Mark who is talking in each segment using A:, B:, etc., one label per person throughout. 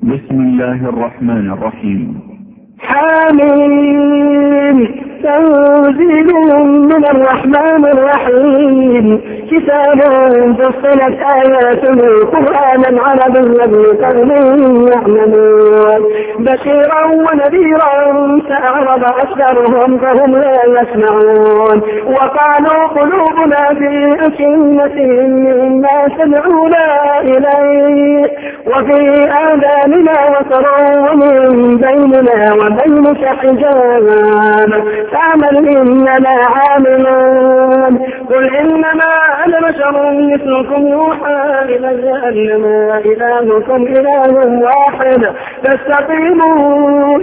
A: بسم الله الرحمن الرحيم.
B: حامين تنزيل من الرحمن الرحيم كتاب فصلت آياته قرآنا عربيا لقوم يعلمون بشيرا ونذيرا فأعرض أكثرهم فهم لا يسمعون وقالوا قلوبنا في أكنة مما سمعونا إليه وفي آذاننا وقر ومن بيننا وبينك حجاب فاعمل إننا عاملون قل إنما أنا بشر مثلكم يوحى إلي أنما إلهكم إله واحد فاستقيموا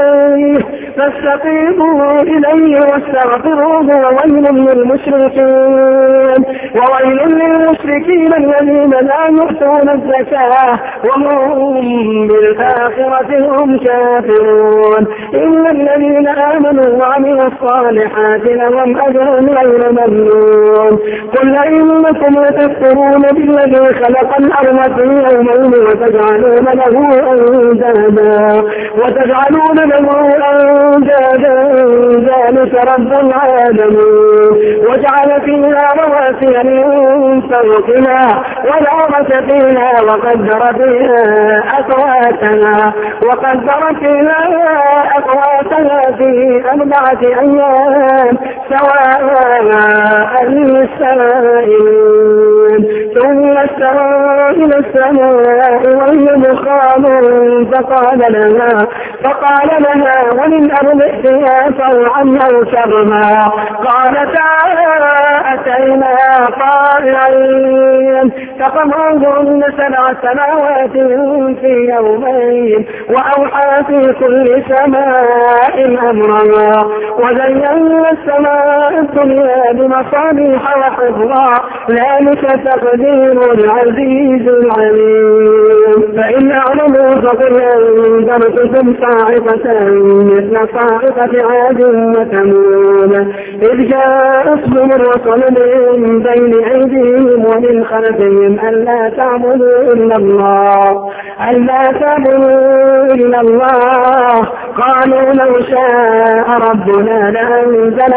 B: إليه واستغفروه وويل للمشركين الذين لا يؤتون الزكاة وهم بالآخرة هم كافرون إن الذين آمنوا وعملوا الصالحات لهم أجر غير ممنون قل إنكم لتكفرون بالذي خلق الأرض في يومين وتجعلون له أندادا ذلك رب العالمين وجعل فيها رواسي من فوقها والأرض فيها وقدر فيها أقواتها في 4 أيام سواء للسائلين ثم استوى إلى السماء وهي دخان فقال لها وللأرض ائتيا طوعا أو كرها قالتا أتينا طائعين فقضاهن 7 سماوات في يومين وأوحى في كل سماء أمرها وزينا السماء الدنيا بمصابيح وحفظا ذلك تقدير العزيز العليم فإن أعلموا فقل أنذرتكم صاعقة مثل صاعقة عاد وثمود إذ جاءتهم الرسل من بين أيديهم ومن خلفهم ألا تعبدوا إلا الله قالوا لو شاء ربنا لأنزل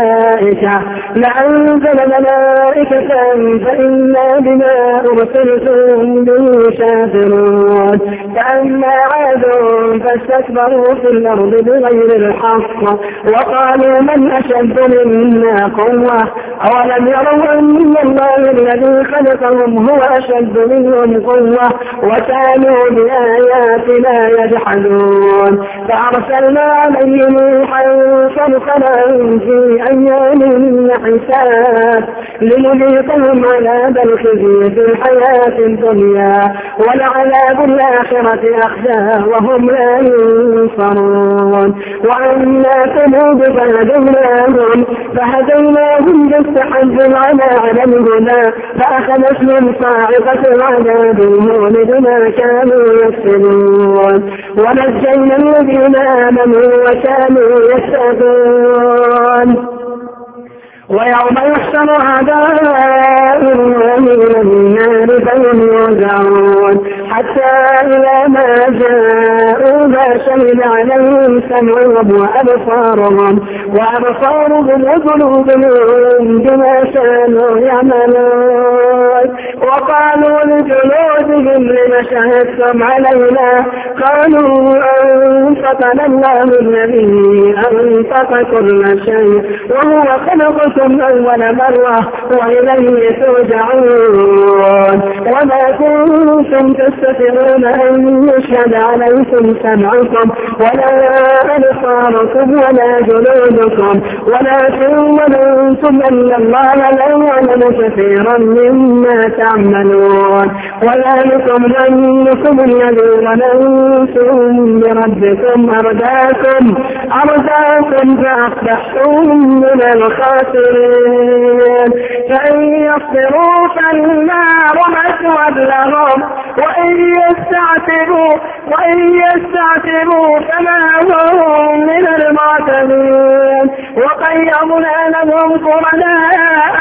B: ملائكة فإنا بما أرسلتم به شاكرون فأما عاد فاستكبروا في الأرض بغير الحق وقالوا من أشد منا قوة أولم يروا أن الله الذي خلقهم هو أشد منهم قوة وكانوا بآياتنا يجحدون فأرسلنا عليهم ريحا صرصرا في أيام حساب لنذيقهم عذاب الخزي في الحياة الدنيا ولعذاب الآخرة أخزى وهم لا ينصرون وأما ثمود فهديناهم فاستحبوا على الهدى فأخذتهم صاعقة العذاب الهون بما كانوا يكسبون ونجينا الذين آمنوا وكانوا يتقون ويوم يحشر أعداء الله إلى النار فهم يوزعون حتى إذا ما جاءوها شهد عليهم سمعهم وأبصارهم وقلوبهم بما كانوا يعملون وقالوا لجلودهم لم شهدتم علينا قالوا أنفقنا الله الذي أنفق كل شيء وهو خلقكم أول مرة وإليه ترجعون وما كنتم تستطيعون أن يشهد عليكم سمعكم ولا أبصاركم ولا جلودكم ولكن ظننتم أن الله لا يعلم كثيرا مما تعملون وذلكم ظنكم الذي ظننتم بربكم أرداكم فأصبحتم من الخاسرين فإن يصبروا فالنار مثوى لهم وإن يستعتبوا وإن يستعتبوا فما هم من المعتدين. وقيضنا لهم قرناء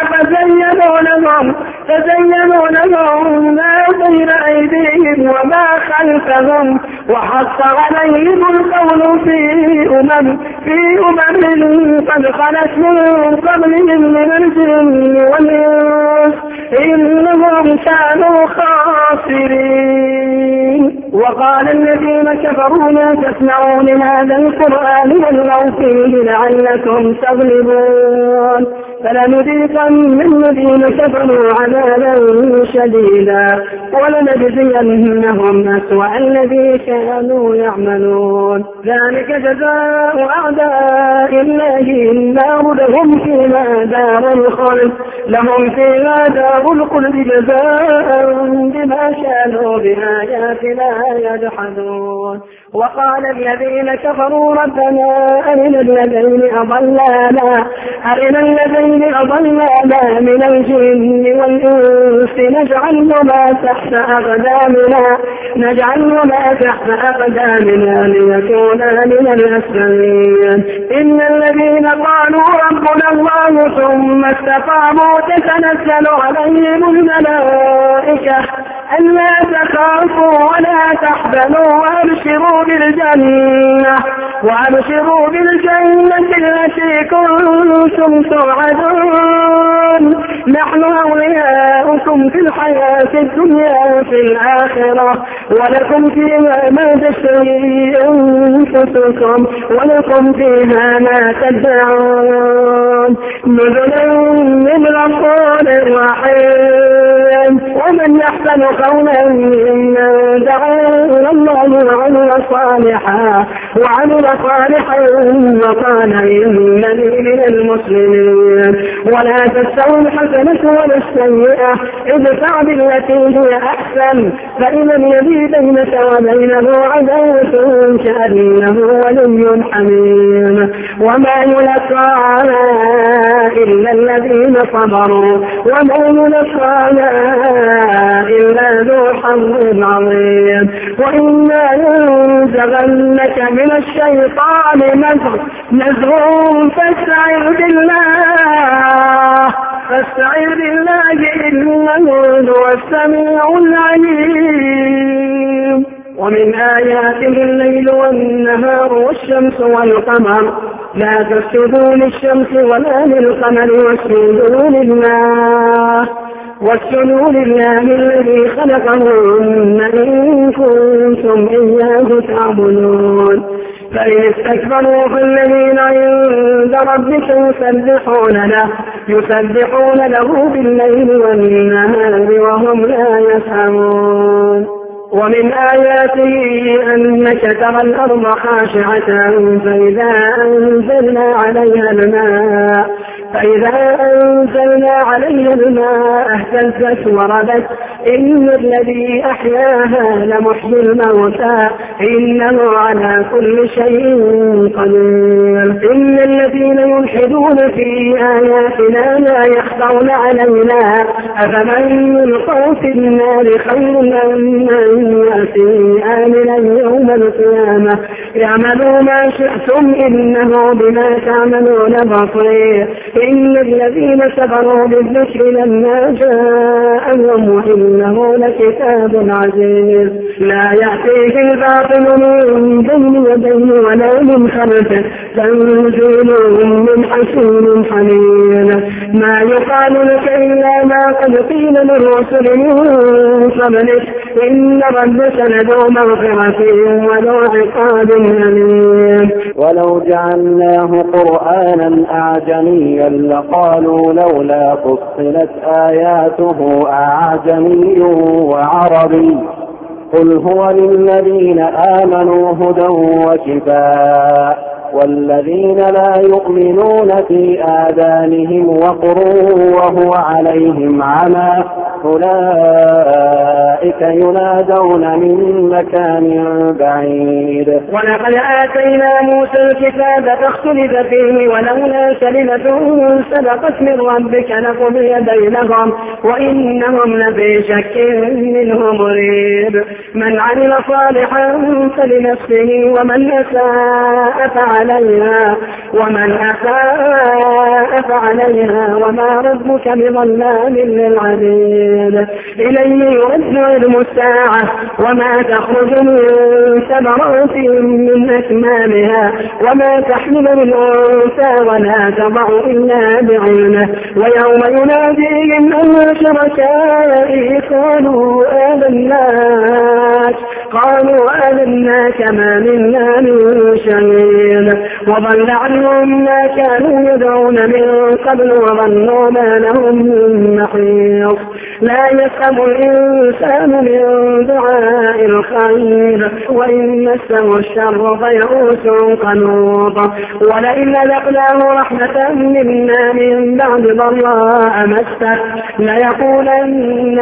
B: فزينوا لهم ما بين أيديهم وما خلفهم وحق عليهم القول في أمم قد خلت من قبلهم من الجن والإنس إنهم كانوا خاسرين. وقال الذين كفروا لا تسمعوا لهذا القرآن والغوا فيه لعلكم تغلبون فلنذيقن الذين كفروا عذابا شديدا ولنجزينهم أسوأ الذي كانوا يعملون. ذلك جزاء أعداء الله النار لهم فيها دار الخلد جزاء بما كانوا بآياتنا يجحدون. وقال الذين كفروا ربنا أرنا الذين أضلانا من الجن والإنس نجعلهما تحت أقدامنا ليكونا من الأسفلين. إن الذين قالوا ربنا الله ثم استقاموا تتنزل عليهم الملائكة ألا تخافوا ولا تحزنوا وأبشروا بالجنة التي كنتم توعدون نحن أولياؤكم في الحياة الدنيا في الآخرة ولكم فيها ما تشتهي أنفسكم ولكم فيها ما تدعون نزلا من غفور رحيم. ومن يحسن قولا ممن دعا إلى الله وعمل صالحا وقال إنني من المسلمين. ولا تستوي الحسنة ولا السيئة ادفع بالتي هي أحسن فإذا الذي بينك وبينه عداوة كأنه ولي حميم. وما يلقاها إلا الذين صبروا وما يلقاها إلا ذو حظ عظيم. وإما ينزغنك من الشيطان نزغ فاستعذ بالله إنه هو السميع العليم. ومن آياته الليل والنهار والشمس والقمر لا تسجدوا للشمس ولا للقمر واسجدوا لله الذي خلقهن إن كنتم إياه تعبدون. فإن استكبروا فالذين عند ربك يسبحون له بالليل والنهار وهم لا يسهمون. ومن آياته أنك ترى الأرض خاشعة فإذا أنزلنا عليها الماء اهتزت وربت إن الذي أحياها لمحيي الموتى إنه على كل شيء قدير. إن الذين يلحدون في آياتنا لا يخفون علينا أفمن يلقى في النار خير من يأتي آمنا يوم القيامة اعملوا ما شئتم إنه بما تعملون بصير. إن الذين صبروا بالذكر لما جاءهم وإنه لكتاب عزيز لا يأتيه الباطل من بين يديه ولا من خلفه تنزيل من حكيم حميد. ما يقال لك إلا ما قد قيل للرسل من قبلك إن ربك لذو مغفرة ولو عقاب أليم.
C: ولو جعلناه قرآنا أعجميا لقالوا لولا فصلت آياته أعجمي وعربي قل هو للذين آمنوا هدى وشفاء والذين لا يؤمنون في آذانهم وقر وهو عليهم عمى أولئك ينادون من مكان بعيد.
B: ولقد آتينا موسى الكتاب فاختلف فيه ولولا كلمة سبقت من ربك لقضي بينهم وإنهم لفي شك منه مريب. من عمل صالحا فلنفسه ومن أساء فعليها وما ربك بظلام للعبيد. إليه يرد علم الساعة وما تخرج من ثمرات من أكمامها وما تحمل من أنثى ولا تضع إلا بعلمه. ويوم يناديهم أن شركائي قالوا آذناك ما منا من شيء وضل عنهم ما كانوا يدعون من قبل وظنوا ما لهم من محيص. لا يسأم الإنسان من دعاء الخير وإن مسه الشر فيئوس قنوط. ولئن أذقناه رحمة منا من بعد ضراء مسته ليقولن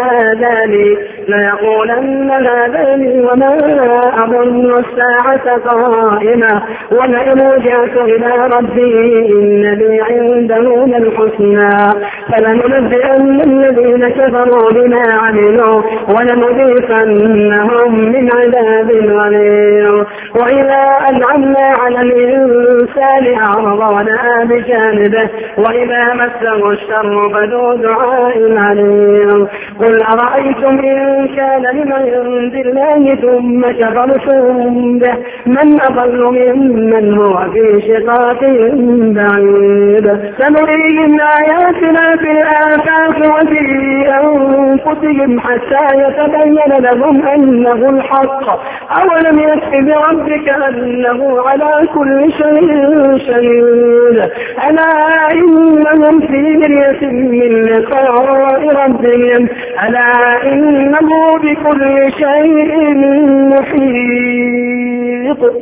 B: هذا لي وما أظن الساعة قائمة ولئن رجعت إلى ربي إن لي عنده للحسنى فلننبئن الذين كفروا بما عملوا ولنذيقنهم من عذاب غليظ. وإذا أنعمنا على الإنسان أعرض ونأى بجانبه وإذا مسه الشر فذو دعاء عليم. قل أرأيتم إن كان لمن عند الله ثم كفرتم به من أضل ممن هو في شقاق بعيد. سنريهم آياتنا في الآفاق وفي أنفسهم حتى يتبين لهم أنه الحق. أولم يكف بربك أنه على كل شيء شهيد. ألا إنهم في مرية من لقاء ربهم ألا إنه بكل شيء محيط.